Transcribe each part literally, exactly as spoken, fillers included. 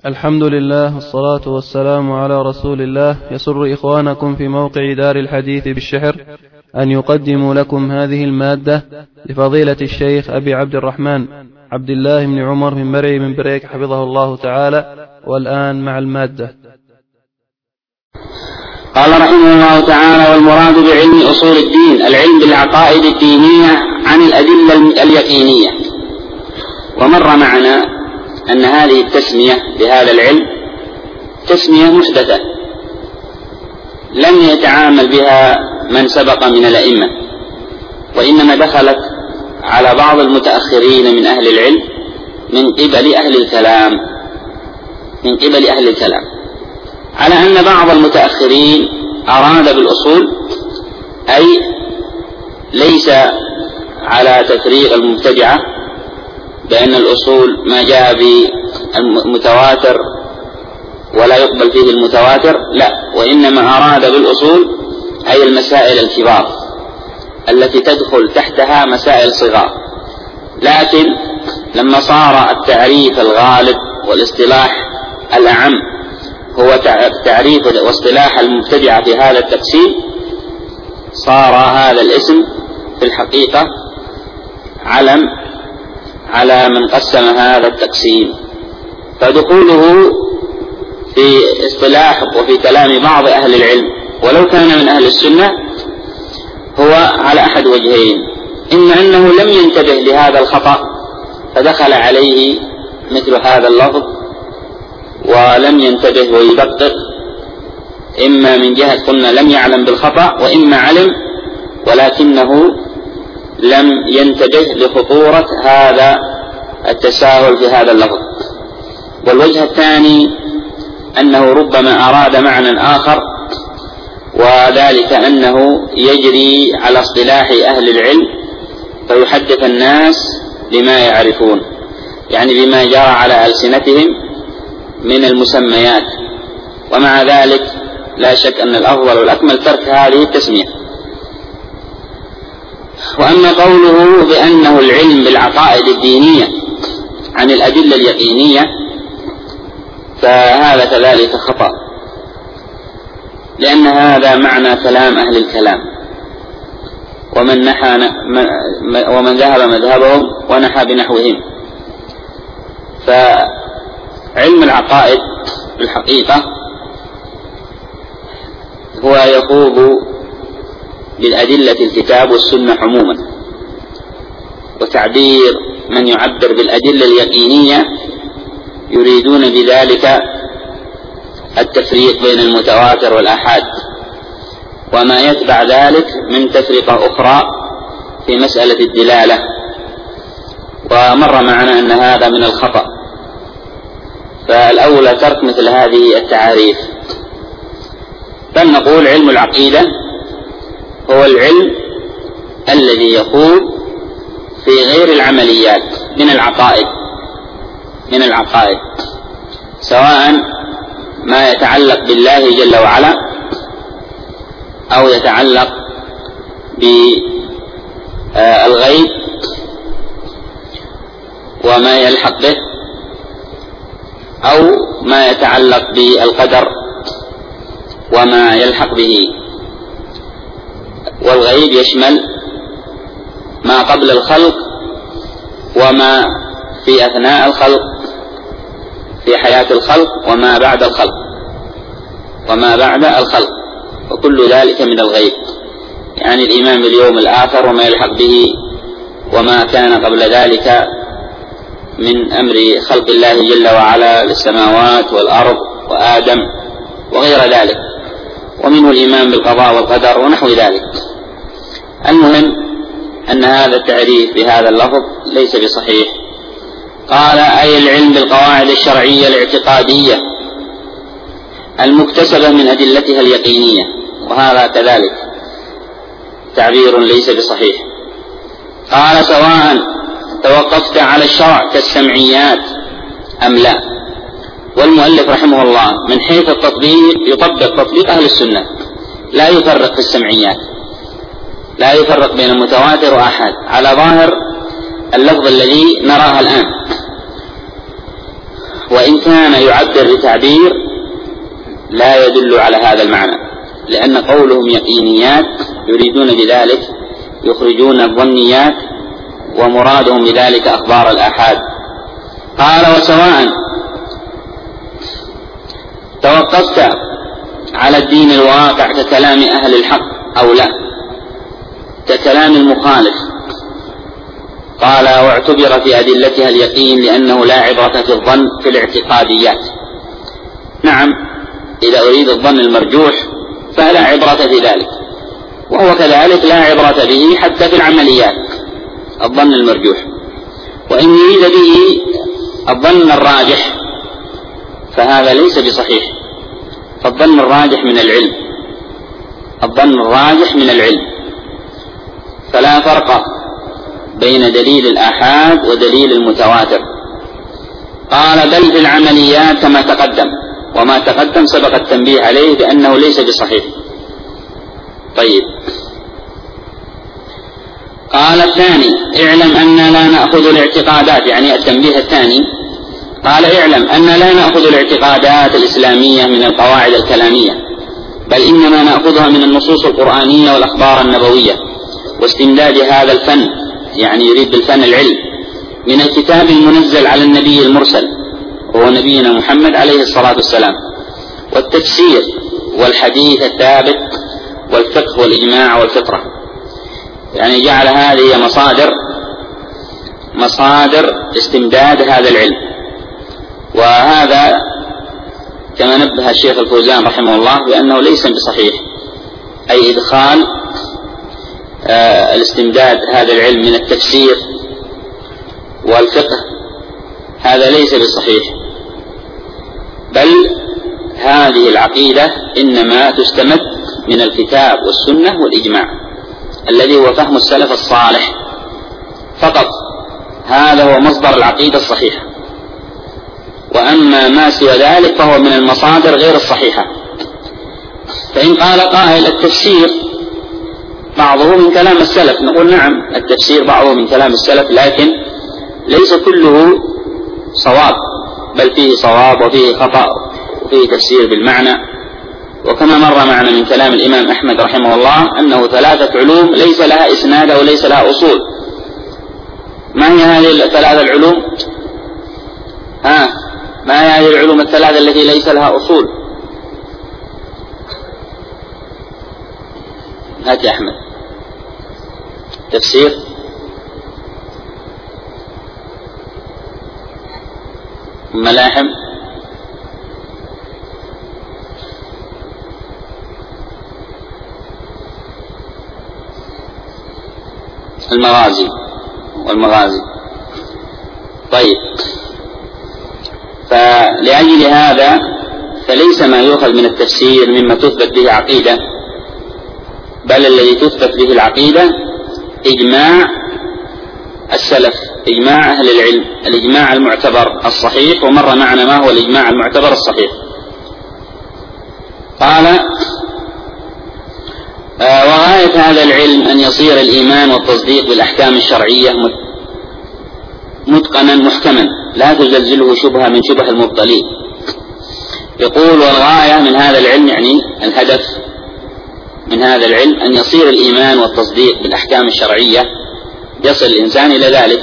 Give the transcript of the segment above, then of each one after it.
الحمد لله والصلاة والسلام على رسول الله. يسر إخوانكم في موقع دار الحديث بالشحر أن يقدموا لكم هذه المادة لفضيلة الشيخ أبي عبد الرحمن عبد الله بن عمر بن مرعي من بريك حفظه الله تعالى. والآن مع المادة. قال رحمه الله تعالى: والمراد بعلم أصول الدين العلم بالعقائد الدينية عن الأدلة اليقينية. ومر معنا أن هذه التسمية بهذا العلم تسمية محدثة لم يتعامل بها من سبق من الأئمة، وإنما دخلت على بعض المتأخرين من أهل العلم من قبل أهل الكلام من قبل أهل الكلام على أن بعض المتأخرين أراد بالأصول أي ليس على تفريق المبتدعة بأن الأصول ما جاء بالمتواتر ولا يقبل فيه المتواتر، لا، وإنما أراد بالأصول أي المسائل الكبار التي تدخل تحتها مسائل صغار. لكن لما صار التعريف الغالب والاصطلاح الأعم هو تعريف واصطلاح المبتدعة في هذا التقسيم، صار هذا الاسم في الحقيقة علم على من قسم هذا التقسيم. فدخوله في اصطلاح وفي كلام بعض أهل العلم ولو كان من أهل السنة هو على أحد وجهين: إما أنه لم ينتبه لهذا الخطأ فدخل عليه مثل هذا اللفظ ولم ينتبه ويدقق، إما من جهة قلنا لم يعلم بالخطأ، وإما علم ولكنه لم ينتبه لخطورة هذا التساهل في هذا اللفظ. والوجه الثاني أنه ربما أراد معنى آخر، وذلك أنه يجري على اصطلاح أهل العلم فيحدث الناس بما يعرفون، يعني بما جرى على ألسنتهم من المسميات، ومع ذلك لا شك أن الأفضل والأكمل ترك هذه التسمية. وأما قوله بأنه العلم بالعقائد الدينية عن الأدلة اليقينية فهذا كذلك خطأ، لأن هذا معنى كلام أهل الكلام ومن نحى ومن ذهب مذهبهم ونحى بنحوهم. فعلم العقائد بالحقيقة هو يخوض بالأدلة الكتاب والسنة عموما، وتعبير من يعبر بالأدلة اليقينية يريدون بذلك التفريق بين المتواتر والآحاد وما يتبع ذلك من تفرقة أخرى في مسألة الدلالة. ومر معنا أن هذا من الخطأ، فالأولى ترك مثل هذه التعاريف، بل نقول علم العقيدة هو العلم الذي يخوض في غير العمليات من العقائد من العقائد سواء ما يتعلق بالله جل وعلا أو يتعلق بالغيب وما يلحق به، أو ما يتعلق بالقدر وما يلحق به. والغيب يشمل ما قبل الخلق وما في أثناء الخلق في حياة الخلق وما بعد الخلق وما بعد الخلق وكل ذلك من الغيب، يعني الإيمان باليوم الآخر وما يلحق به وما كان قبل ذلك من أمر خلق الله جل وعلا للسماوات والأرض وآدم وغير ذلك، ومنه الإيمان بالقضاء والقدر ونحو ذلك. المهم أن هذا التعريف بهذا اللفظ ليس بصحيح. قال: أي العلم بالقواعد الشرعية الاعتقادية المكتسبة من أدلتها اليقينية، وهذا كذلك تعبير ليس بصحيح. قال: سواء توقفت على الشرع كالسمعيات أم لا. والمؤلف رحمه الله من حيث التطبيق يطبق تطبيق أهل السنة، لا يفرق في السمعيات، لا يفرق بين متواتر وآحاد على ظاهر اللفظ الذي نراه الآن. وإن كان يعبر بتعبير لا يدل على هذا المعنى، لأن قولهم يقينيات يريدون بذلك يخرجون الظنيات، ومرادهم بذلك أخبار الآحاد. قال: وسواء توقفت على الدين الواقع ككلام أهل الحق أو لا، ككلام المخالف. قال: واعتبر في أدلتها اليقين لأنه لا عبرة في الظن في الاعتقاديات. نعم، إذا أريد الظن المرجوح فلا عبرة في ذلك، وهو كذلك لا عبرة به حتى في العمليات الظن المرجوح. وإن يريد به الظن الراجح فهذا ليس بصحيح، فالظن الراجح من العلم، الظن الراجح من العلم، فلا فرق بين دليل الآحاد ودليل المتواتر. قال: بل في العمليات كما تقدم، وما تقدم سبق التنبيه عليه بأنه ليس بصحيح. طيب، قال الثاني: اعلم أن لا نأخذ الاعتقادات، يعني التنبيه الثاني. قال: اعلم أن لا نأخذ الاعتقادات الإسلامية من القواعد الكلامية، بل إنما نأخذها من النصوص القرآنية والأخبار النبوية، واستمداد هذا الفن، يعني يريد بالفن العلم، من الكتاب المنزل على النبي المرسل وهو نبينا محمد عليه الصلاة والسلام، والتفسير والحديث الثابت والفقه والإجماع والفطرة. يعني جعل هذه مصادر مصادر استمداد هذا العلم. وهذا كما نبه الشيخ الفوزان رحمه الله بأنه ليس بصحيح، أي إدخال آه الاستمداد هذا العلم من التفسير والفقه، هذا ليس بصحيح، بل هذه العقيدة إنما تستمد من الكتاب والسنة والإجماع الذي هو فهم السلف الصالح فقط، هذا هو مصدر العقيدة الصحيحة. وأما ما سوى ذلك فهو من المصادر غير الصحيحة. فإن قال قائل: التفسير بعضه من كلام السلف، نقول: نعم، التفسير بعضه من كلام السلف، لكن ليس كله صواب، بل فيه صواب وفيه خطأ وفيه تفسير بالمعنى. وكما مر معنا من كلام الإمام أحمد رحمه الله أنه ثلاثة علوم ليس لها إسناد وليس لها أصول. ما هي هذه الثلاثة العلوم؟ ها ما هي هذه العلوم الثلاثة التي ليس لها أصول؟ هات يا أحمد. تفسير، ملاحم، المغازي والمغازي. طيب، فلأجل هذا فليس ما يؤخذ من التفسير مما تثبت به عقيدة، بل الذي تثبت به العقيدة إجماع السلف، إجماع أهل العلم، الإجماع المعتبر الصحيح. ومر معنا ما هو الإجماع المعتبر الصحيح. قال: آه وغاية هذا العلم أن يصير الإيمان والتصديق بالأحكام الشرعية متقنا محكما لا تزلزله شبهة من شبه المبطلين. يقول: والغاية من هذا العلم، يعني الهدف من هذا العلم، أن يصير الإيمان والتصديق بالأحكام الشرعية، يصل الإنسان إلى ذلك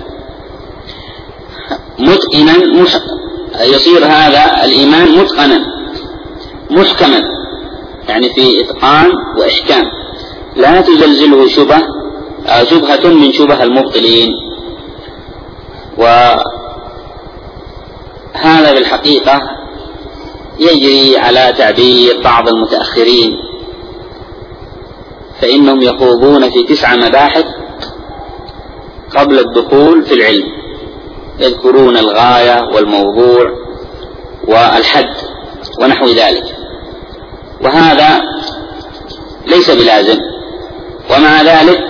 متقنا، يصير هذا الإيمان متقنا محكما، يعني في إتقان وإحكام، لا تزلزله شبهة شبهة من شبه المبطلين. وهذا بالحقيقة يجري على تعبير بعض المتأخرين، فإنهم يخوضون في تسع مباحث قبل الدخول في العلم، يذكرون الغاية والموضوع والحد ونحو ذلك، وهذا ليس بلازم. ومع ذلك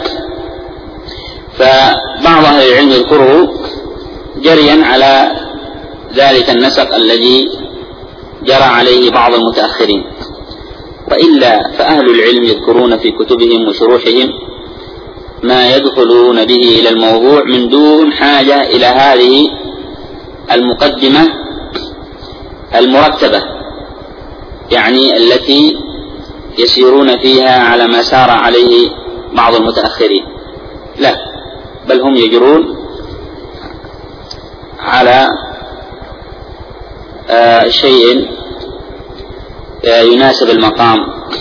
فبعض أهل العلم يذكره جريا على ذلك النسق الذي جرى عليه بعض المتأخرين، وإلا فأهل العلم يذكرون في كتبهم وشروحهم ما يدخلون به إلى الموضوع من دون حاجة إلى هذه المقدمة المرتبة، يعني التي يسيرون فيها على ما سار عليه بعض المتأخرين، لا، بل هم يجرون على شيء يناسب المقام.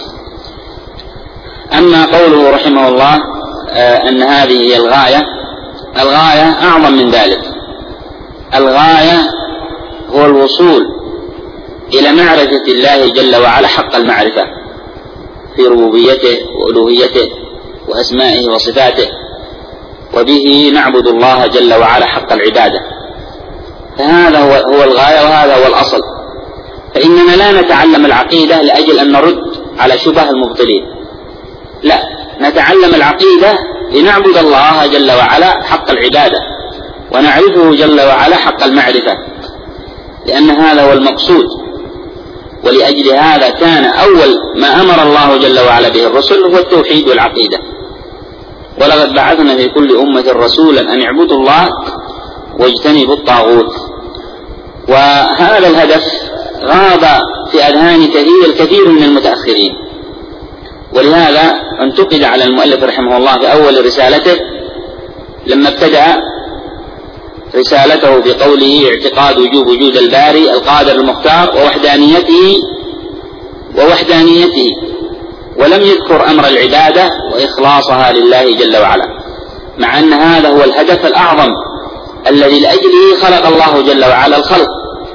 أما قوله رحمه الله أن هذه هي الغاية، الغاية أعظم من ذلك. الغاية هو الوصول إلى معرفة الله جل وعلا حق المعرفة في ربوبيته وألوهيته وأسمائه وصفاته، وبه نعبد الله جل وعلا حق العبادة. فهذا هو الغاية وهذا هو الأصل. فإننا لا نتعلم العقيدة لأجل أن نرد على شبه المبطلين، لا، نتعلم العقيدة لنعبد الله جل وعلا حق العبادة ونعرفه جل وعلا حق المعرفة، لأن هذا هو المقصود. ولأجل هذا كان أول ما أمر الله جل وعلا به الرسل هو التوحيد والعقيدة. ولقد بعثنا في كل أمة رسولا أن اعبدوا الله واجتنبوا الطاغوت. وهذا الهدف غاب في أذهان كثير الكثير من المتأخرين، ولهذا انتقد على المؤلف رحمه الله في أول رسالته لما ابتدأ رسالته بقوله اعتقاد وجوب وجود الباري القادر المختار ووحدانيته ووحدانيته ولم يذكر أمر العبادة وإخلاصها لله جل وعلا، مع أن هذا هو الهدف الأعظم الذي لأجله خلق الله جل وعلا الخلق.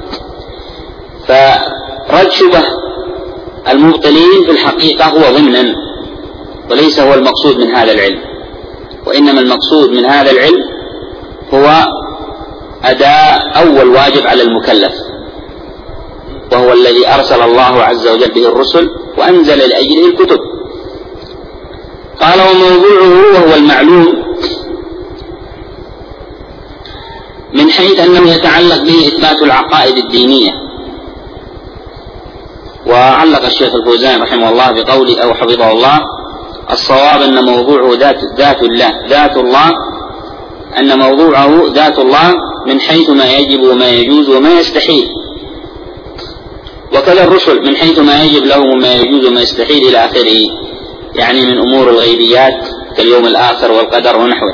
فرد شبه المبطلين في الحقيقة هو ضمنا، وليس هو المقصود من هذا العلم، وإنما المقصود من هذا العلم هو أداء أول واجب على المكلف، وهو الذي أرسل الله عز وجل به الرسل وأنزل لأجله الكتب. قال وموضوعه وهو المعلوم من حيث أنه يتعلق به إثبات العقائد الدينية. وعلق الشيخ الفوزان رحمه الله بقوله أو حفظه الله الصواب أن موضوعه ذات, ذات الله ذات الله أن موضوعه ذات الله من حيث ما يجب وما يجوز وما يستحيل، وكذا الرسل من حيث ما يجب لهم وما يجوز وما يستحيل إلى آخره، يعني من أمور الغيبيات كاليوم الآخر والقدر ونحوه.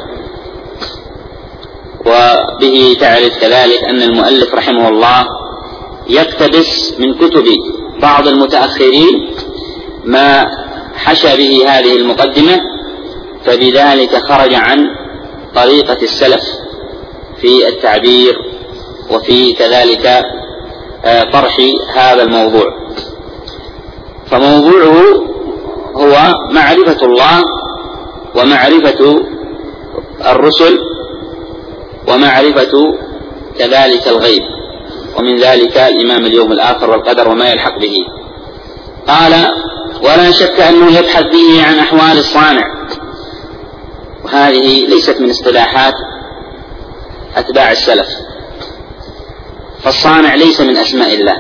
وبه تعرف كذلك أن المؤلف رحمه الله يقتبس من كتب بعض المتأخرين ما حشى به هذه المقدمة، فبذلك خرج عن طريقة السلف في التعبير وفي كذلك طرح هذا الموضوع. فموضوعه هو معرفة الله ومعرفة الرسل ومعرفة كذلك الغيب، ومن ذلك الإيمان باليوم الآخر والقدر وما يلحق به. قال ولا شك أنه يبحث فيه عن أحوال الصانع، وهذه ليست من اصطلاحات أتباع السلف، فالصانع ليس من أسماء الله.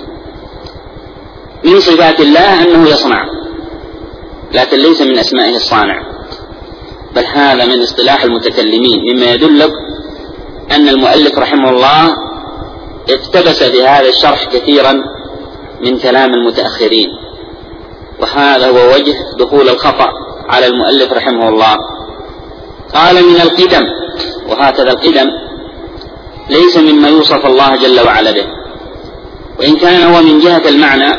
من صفات الله أنه يصنع، لكن ليس من أسمائه الصانع، بل هذا من اصطلاح المتكلمين، مما يدلك أن المؤلف رحمه الله اقتبس في هذا الشرح كثيرا من كلام المتأخرين، وهذا هو وجه دخول الخطأ على المؤلف رحمه الله. قال من القدم، وهكذا القدم ليس مما يوصف الله جل وعلا به، وإن كان هو من جهة المعنى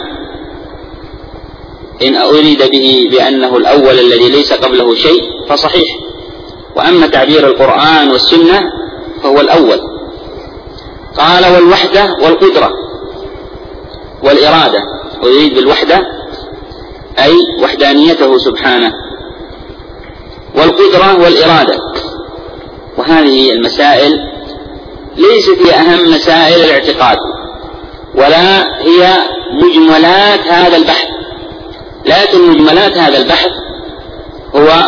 إن أريد به بأنه الأول الذي ليس قبله شيء فصحيح، وأما تعبير القرآن والسنة فهو الأول. قال والوحدة والقدرة والإرادة، ويريد بالوحدة أي وحدانيته سبحانه، والقدرة والإرادة. وهذه المسائل ليست هي أهم مسائل الاعتقاد، ولا هي مجملات هذا البحث، لكن مجملات هذا البحث هو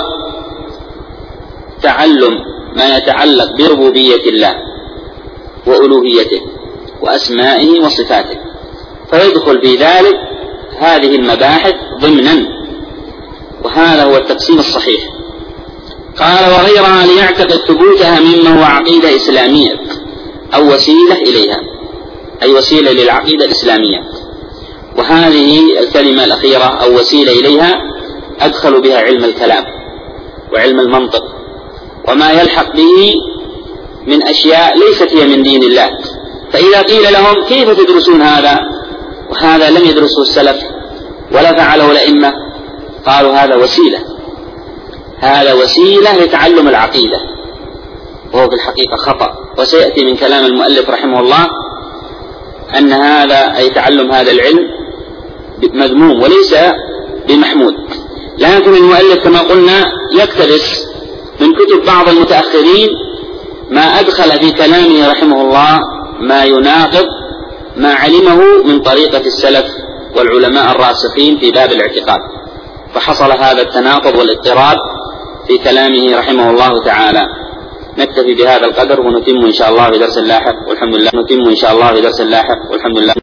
تعلم ما يتعلق بربوبية الله وألوهيته وأسمائه وصفاته، فيدخل في ذلك هذه المباحث ضمنا، وهذا هو التقسيم الصحيح. قال وغيرها ليعتقد ثبوتها مما هو عقيدة إسلامية أو وسيلة إليها، أي وسيلة للعقيدة الإسلامية. وهذه الكلمة الأخيرة أو وسيلة إليها أدخلوا بها علم الكلام وعلم المنطق وما يلحق به من أشياء ليست هي من دين الله. فإذا قيل لهم كيف تدرسون هذا وهذا لم يدرسه السلف ولا فعله الأئمة، قالوا هذا وسيلة، هذا وسيلة لتعلم العقيدة، وهو في الحقيقة خطأ. وسيأتي من كلام المؤلف رحمه الله أن هذا أي تعلم هذا العلم مذموم وليس بمحمود. لكن المؤلف كما قلنا يقتبس من كتب بعض المتأخرين ما أدخل في كلامه رحمه الله ما يناقض ما علمه من طريقة السلف والعلماء الراسخين في باب الاعتقاد، فحصل هذا التناقض والاضطراب في كلامه رحمه الله تعالى. نكتفي بهذا القدر ونتم إن شاء الله في درس لاحق، والحمد لله. نتم إن شاء الله في درس لاحق، والحمد لله.